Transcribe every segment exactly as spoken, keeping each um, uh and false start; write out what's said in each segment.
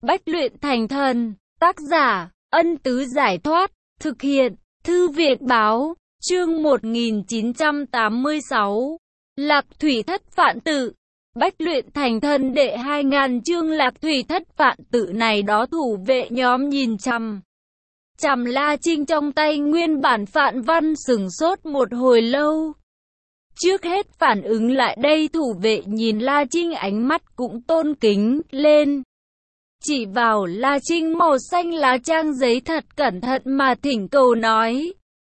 Bách luyện thành thần. Tác giả, Ân Tứ Giải Thoát. Thực hiện, Thư Viện Báo. Chương một nghìn chín trăm tám mươi sáu. Lạc Thủy Thất Phạn Tự. Bách luyện thành thần đệ hai nghìn chương. Lạc Thủy Thất Phạn Tự này đó thủ vệ nhóm nhìn chằm chằm La Trinh trong tay nguyên bản phạn văn, sửng sốt một hồi lâu. Trước hết phản ứng lại đây, thủ vệ nhìn La Trinh ánh mắt cũng tôn kính lên. Chỉ vào La Trinh màu xanh lá trang giấy thật cẩn thận mà thỉnh cầu nói.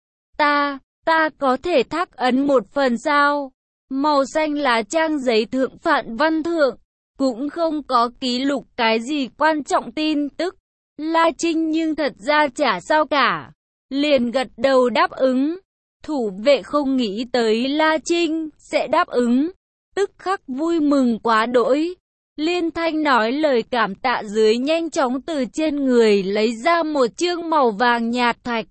Ta, ta có thể thác ấn một phần sao? Màu xanh lá trang giấy thượng phạn văn thượng, cũng không có ký lục cái gì quan trọng tin tức. La Trinh nhưng thật ra chả sao cả, liền gật đầu đáp ứng. Thủ vệ không nghĩ tới La Trinh sẽ đáp ứng, tức khắc vui mừng quá đỗi. Liên thanh nói lời cảm tạ dưới, nhanh chóng từ trên người lấy ra một chương màu vàng nhạt thạch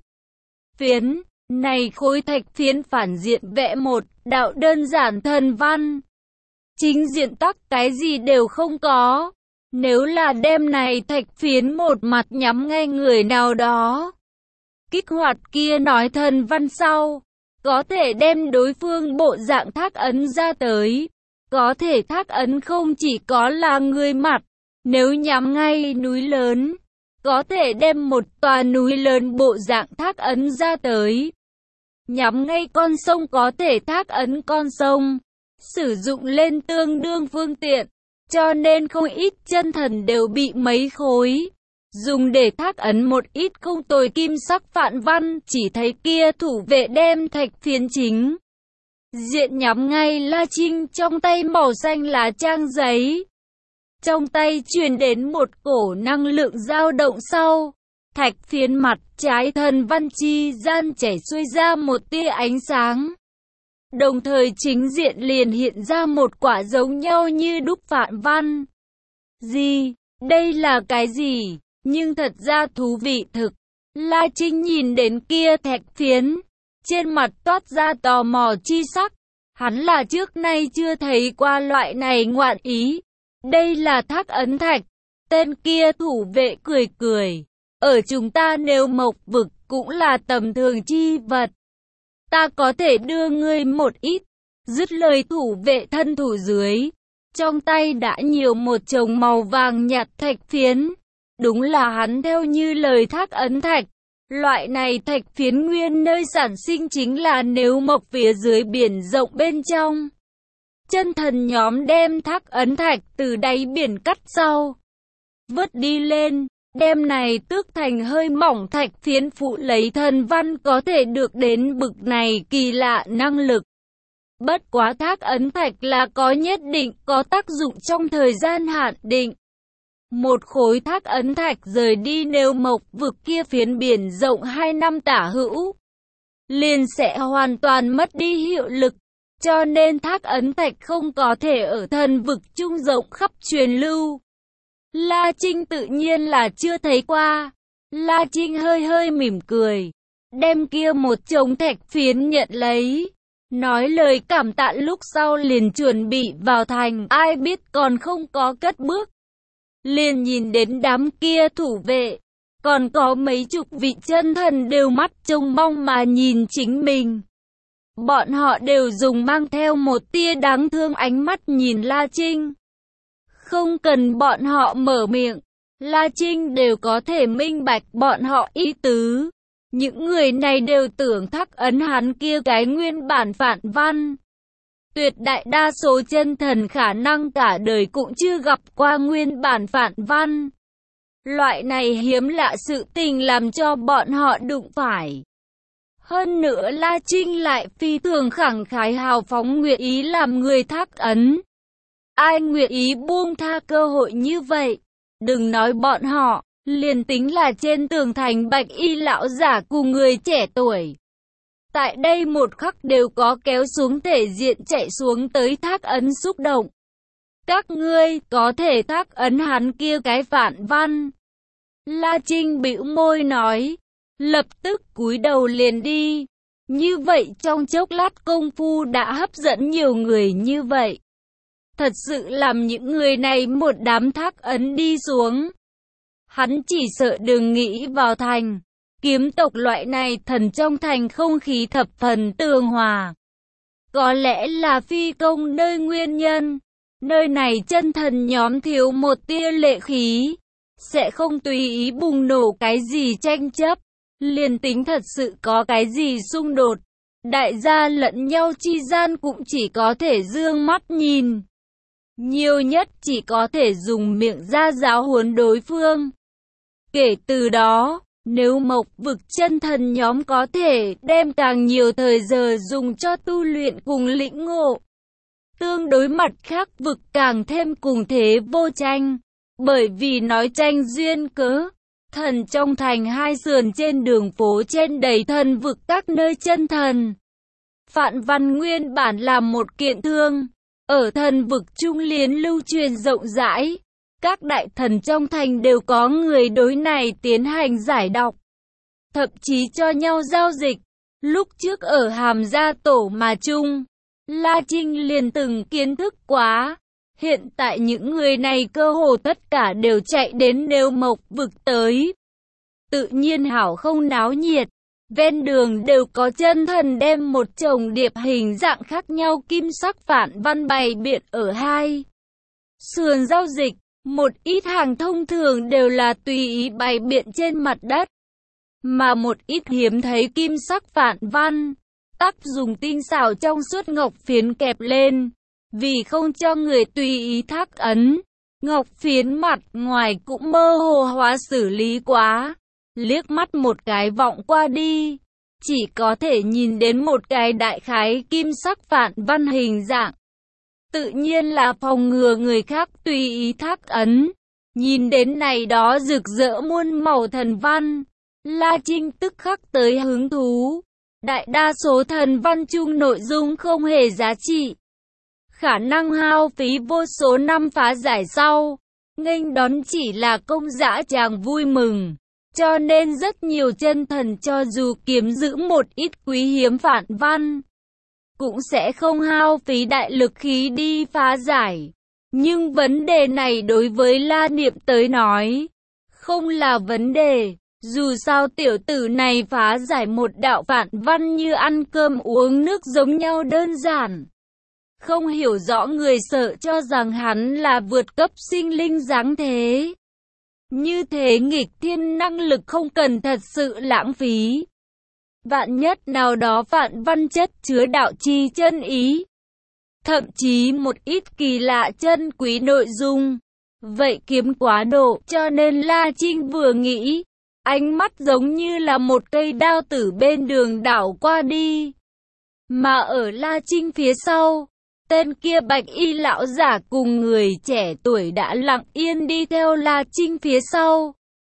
phiến. Này khối thạch phiến phản diện vẽ một đạo đơn giản thần văn, chính diện tắc cái gì đều không có. Nếu là đem này thạch phiến một mặt nhắm ngay người nào đó, kích hoạt kia nói thần văn sau, có thể đem đối phương bộ dạng thác ấn ra tới. Có thể thác ấn không chỉ có là người mặt, nếu nhắm ngay núi lớn, có thể đem một tòa núi lớn bộ dạng thác ấn ra tới. Nhắm ngay con sông có thể thác ấn con sông, sử dụng lên tương đương phương tiện, cho nên không ít chân thần đều bị mấy khối dùng để thác ấn một ít không tồi kim sắc phạn văn. Chỉ thấy kia thủ vệ đem thạch phiến chính diện nhắm ngay La Trinh trong tay màu xanh lá trang giấy. Trong tay truyền đến một cổ năng lượng dao động sau, thạch phiến mặt trái thần văn chi gian chảy xuôi ra một tia ánh sáng. Đồng thời chính diện liền hiện ra một quả giống nhau như đúc phạn văn. Gì? Đây là cái gì? Nhưng thật ra thú vị thực. La Trinh nhìn đến kia thạch phiến, trên mặt toát ra tò mò chi sắc. Hắn là trước nay chưa thấy qua loại này ngoạn ý. Đây là thác ấn thạch. Tên kia thủ vệ cười cười. Ở chúng ta Nêu Mộc vực cũng là tầm thường chi vật. Ta có thể đưa ngươi một ít. Dứt lời thủ vệ thân thủ dưới, trong tay đã nhiều một chồng màu vàng nhạt thạch phiến. Đúng là hắn theo như lời thác ấn thạch. Loại này thạch phiến nguyên nơi sản sinh chính là Nêu Mộc phía dưới biển rộng bên trong. Chân thần nhóm đem thác ấn thạch từ đáy biển cắt sau, vớt đi lên, đem này tước thành hơi mỏng thạch phiến phụ lấy thần văn, có thể được đến bực này kỳ lạ năng lực. Bất quá thác ấn thạch là có nhất định có tác dụng trong thời gian hạn định. Một khối thác ấn thạch rời đi Nêu Mộc vực kia phiến biển rộng hai năm tả hữu, liền sẽ hoàn toàn mất đi hiệu lực. Cho nên thác ấn thạch không có thể ở thần vực trung rộng khắp truyền lưu. La Trinh tự nhiên là chưa thấy qua. La Trinh hơi hơi mỉm cười, đem kia một chồng thạch phiến nhận lấy, nói lời cảm tạ lúc sau liền chuẩn bị vào thành. Ai biết còn không có cất bước, liền nhìn đến đám kia thủ vệ, còn có mấy chục vị chân thần đều mắt trông mong mà nhìn chính mình. Bọn họ đều dùng mang theo một tia đáng thương ánh mắt nhìn La Trinh. Không cần bọn họ mở miệng, La Trinh đều có thể minh bạch bọn họ ý tứ. Những người này đều tưởng thác ấn hắn kia cái nguyên bản phạn văn. Tuyệt đại đa số chân thần khả năng cả đời cũng chưa gặp qua nguyên bản phạn văn. Loại này hiếm lạ sự tình làm cho bọn họ đụng phải. Hơn nữa La Trinh lại phi thường khẳng khái hào phóng nguyện ý làm người thác ấn. Ai nguyện ý buông tha cơ hội như vậy? Đừng nói bọn họ, liền tính là trên tường thành bạch y lão giả cùng người trẻ tuổi, tại đây một khắc đều có kéo xuống thể diện chạy xuống tới thác ấn xúc động. Các ngươi có thể thác ấn hắn kia cái phạn văn. La Trinh bĩu môi nói, lập tức cúi đầu liền đi. Như vậy trong chốc lát công phu đã hấp dẫn nhiều người như vậy. Thật sự làm những người này một đám thác ấn đi xuống. Hắn chỉ sợ đừng nghĩ vào thành. Kiếm tộc loại này thần trong thành không khí thập phần tường hòa. Có lẽ là phi công nơi nguyên nhân. Nơi này chân thần nhóm thiếu một tia lệ khí. Sẽ không tùy ý bùng nổ cái gì tranh chấp. Liền tính thật sự có cái gì xung đột. Đại gia lẫn nhau chi gian cũng chỉ có thể dương mắt nhìn. Nhiều nhất chỉ có thể dùng miệng ra giáo huấn đối phương. Kể từ đó, nếu Mộc vực chân thần nhóm có thể đem càng nhiều thời giờ dùng cho tu luyện cùng lĩnh ngộ. Tương đối mặt khác vực càng thêm cùng thế vô tranh. Bởi vì nói tranh duyên cớ, thần trong thành hai sườn trên đường phố trên đầy thần vực các nơi chân thần. Phạn Văn nguyên bản là một kiện thương, ở thần vực trung liên lưu truyền rộng rãi. Các đại thần trong thành đều có người đối này tiến hành giải đọc. Thậm chí cho nhau giao dịch. Lúc trước ở Hàm Gia Tổ mà chung, La Trinh liền từng kiến thức quá. Hiện tại những người này cơ hồ tất cả đều chạy đến Nêu Mộc vực tới. Tự nhiên hảo không náo nhiệt. Ven đường đều có chân thần đem một chồng điệp hình dạng khác nhau kim sắc phản văn bày biện ở hai sườn giao dịch. Một ít hàng thông thường đều là tùy ý bày biện trên mặt đất. Mà một ít hiếm thấy kim sắc phản văn, tắc dùng tinh xảo trong suốt ngọc phiến kẹp lên. Vì không cho người tùy ý thác ấn, ngọc phiến mặt ngoài cũng mơ hồ hóa xử lý quá. Liếc mắt một cái vọng qua đi, chỉ có thể nhìn đến một cái đại khái kim sắc phản văn hình dạng. Tự nhiên là phòng ngừa người khác tùy ý thác ấn. Nhìn đến này đó rực rỡ muôn màu thần văn, La Trinh tức khắc tới hứng thú. Đại đa số thần văn chung nội dung không hề giá trị. Khả năng hao phí vô số năm phá giải sau, nghênh đón chỉ là công dã tràng vui mừng. Cho nên rất nhiều chân thần cho dù kiếm giữ một ít quý hiếm phản văn, cũng sẽ không hao phí đại lực khí đi phá giải. Nhưng vấn đề này đối với La Niệm tới nói, không là vấn đề. Dù sao tiểu tử này phá giải một đạo phản văn như ăn cơm uống nước giống nhau đơn giản. Không hiểu rõ người sợ cho rằng hắn là vượt cấp sinh linh dáng thế. Như thế nghịch thiên năng lực không cần thật sự lãng phí. Vạn nhất nào đó phản văn chất chứa đạo chi chân ý. Thậm chí một ít kỳ lạ chân quý nội dung. Vậy kiếm quá độ, cho nên La Trinh vừa nghĩ, ánh mắt giống như là một cây đao tử bên đường đảo qua đi. Mà ở La Trinh phía sau, tên kia bạch y lão giả cùng người trẻ tuổi đã lặng yên đi theo La Trinh phía sau.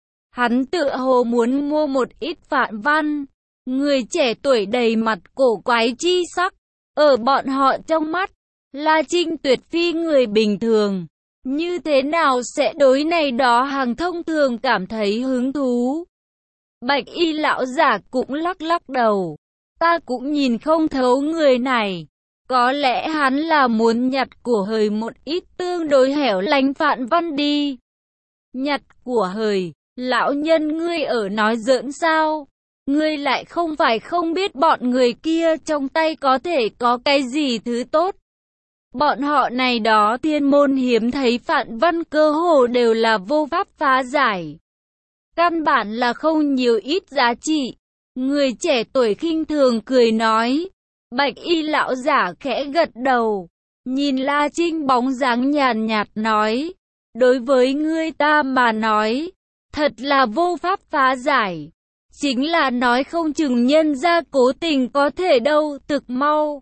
Hắn tựa hồ muốn mua một ít phản văn. Người trẻ tuổi đầy mặt cổ quái chi sắc. Ở bọn họ trong mắt, La Trinh tuyệt phi người bình thường. Như thế nào sẽ đối này đó hàng thông thường cảm thấy hứng thú? Bạch y lão giả cũng lắc lắc đầu. Ta cũng nhìn không thấu người này. Có lẽ hắn là muốn nhặt của hời một ít tương đối hẻo lánh phản văn đi. Nhặt của hời, lão nhân ngươi ở nói giỡn sao? Ngươi lại không phải không biết bọn người kia trong tay có thể có cái gì thứ tốt. Bọn họ này đó thiên môn hiếm thấy phản văn cơ hồ đều là vô pháp phá giải. Căn bản là không nhiều ít giá trị. Người trẻ tuổi khinh thường cười nói. Bạch y lão giả khẽ gật đầu. Nhìn La Trinh bóng dáng nhàn nhạt nói. Đối với ngươi ta mà nói, thật là vô pháp phá giải. Chính là nói không chừng nhân ra cố tình có thể đâu, thực mau.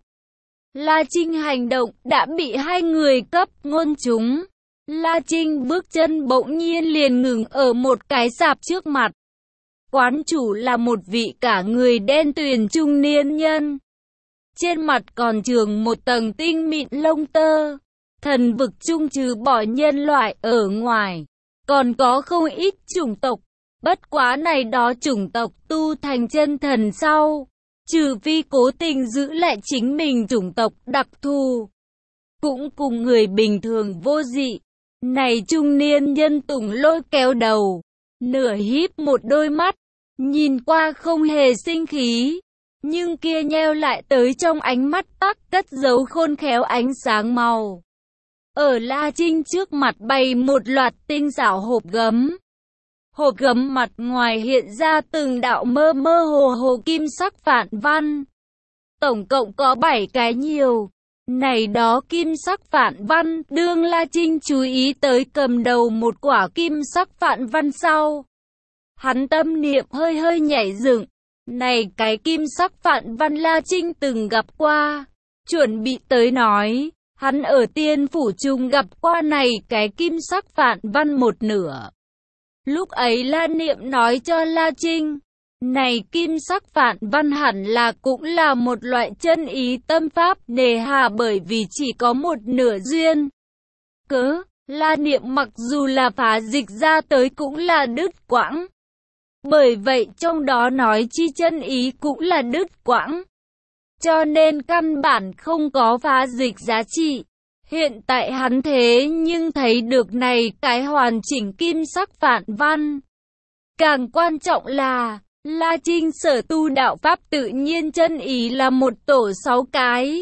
La Trinh hành động đã bị hai người cấp ngôn chúng. La Trinh bước chân bỗng nhiên liền ngừng ở một cái sạp trước mặt. Quán chủ là một vị cả người đen tuyền trung niên nhân. Trên mặt còn chường một tầng tinh mịn lông tơ. Thần vực chung trừ bỏ nhân loại ở ngoài, còn có không ít chủng tộc. Bất quá này đó chủng tộc tu thành chân thần sau, trừ phi cố tình giữ lại chính mình chủng tộc đặc thù, cũng cùng người bình thường vô dị. Này trung niên nhân tùng lôi kéo đầu, nửa híp một đôi mắt, nhìn qua không hề sinh khí, nhưng kia nheo lại tới trong ánh mắt tắc cất giấu khôn khéo ánh sáng màu. Ở La Trinh trước mặt bày một loạt tinh xảo hộp gấm. Hộp gấm mặt ngoài hiện ra từng đạo mơ mơ hồ hồ kim sắc phản văn. Tổng cộng có bảy cái nhiều. Này đó kim sắc phản văn, đương La Trinh chú ý tới cầm đầu một quả kim sắc phản văn sau. Hắn tâm niệm hơi hơi nhảy dựng. Này cái kim sắc phản văn La Trinh từng gặp qua. Chuẩn bị tới nói, hắn ở Tiên Phủ Trung gặp qua này cái kim sắc phản văn một nửa. Lúc ấy La Niệm nói cho La Trinh, này kim sắc phản văn hẳn là cũng là một loại chân ý tâm pháp nề hà bởi vì chỉ có một nửa duyên. Cớ, La Niệm mặc dù là phá dịch ra tới cũng là đứt quãng. Bởi vậy trong đó nói chi chân ý cũng là đứt quãng. Cho nên căn bản không có phá dịch giá trị. Hiện tại hắn thế nhưng thấy được này cái hoàn chỉnh kim sắc phản văn. Càng quan trọng là, La Trinh sở tu đạo pháp tự nhiên chân ý là một tổ sáu cái.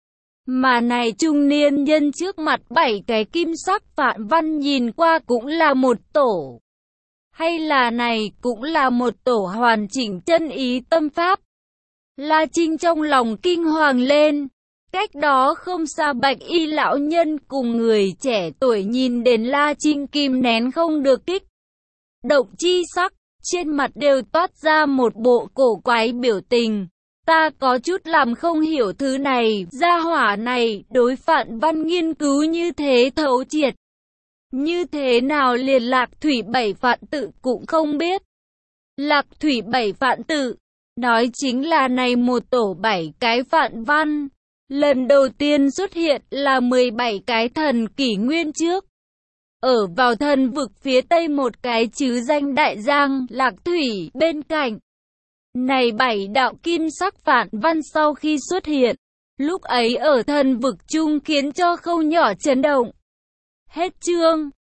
Mà này trung niên nhân trước mặt bảy cái kim sắc phản văn nhìn qua cũng là một tổ. Hay là này cũng là một tổ hoàn chỉnh chân ý tâm pháp. La Trinh trong lòng kinh hoàng lên. Cách đó không xa Bạch Y lão nhân cùng người trẻ tuổi nhìn đến La Trinh kìm nén không được kích động chi sắc, trên mặt đều toát ra một bộ cổ quái biểu tình. Ta có chút làm không hiểu thứ này, gia hỏa này đối phản văn nghiên cứu như thế thấu triệt. Như thế nào liền Lạc Thủy bảy phạn tự cũng không biết. Lạc Thủy bảy phạn tự, nói chính là này một tổ bảy cái phạn văn. Lần đầu tiên xuất hiện là mười bảy cái thần kỷ nguyên trước. Ở vào thần vực phía tây một cái chứ danh đại giang Lạc Thủy bên cạnh. Này bảy đạo kim sắc phản văn sau khi xuất hiện, lúc ấy ở thần vực chung khiến cho không nhỏ chấn động. Hết chương.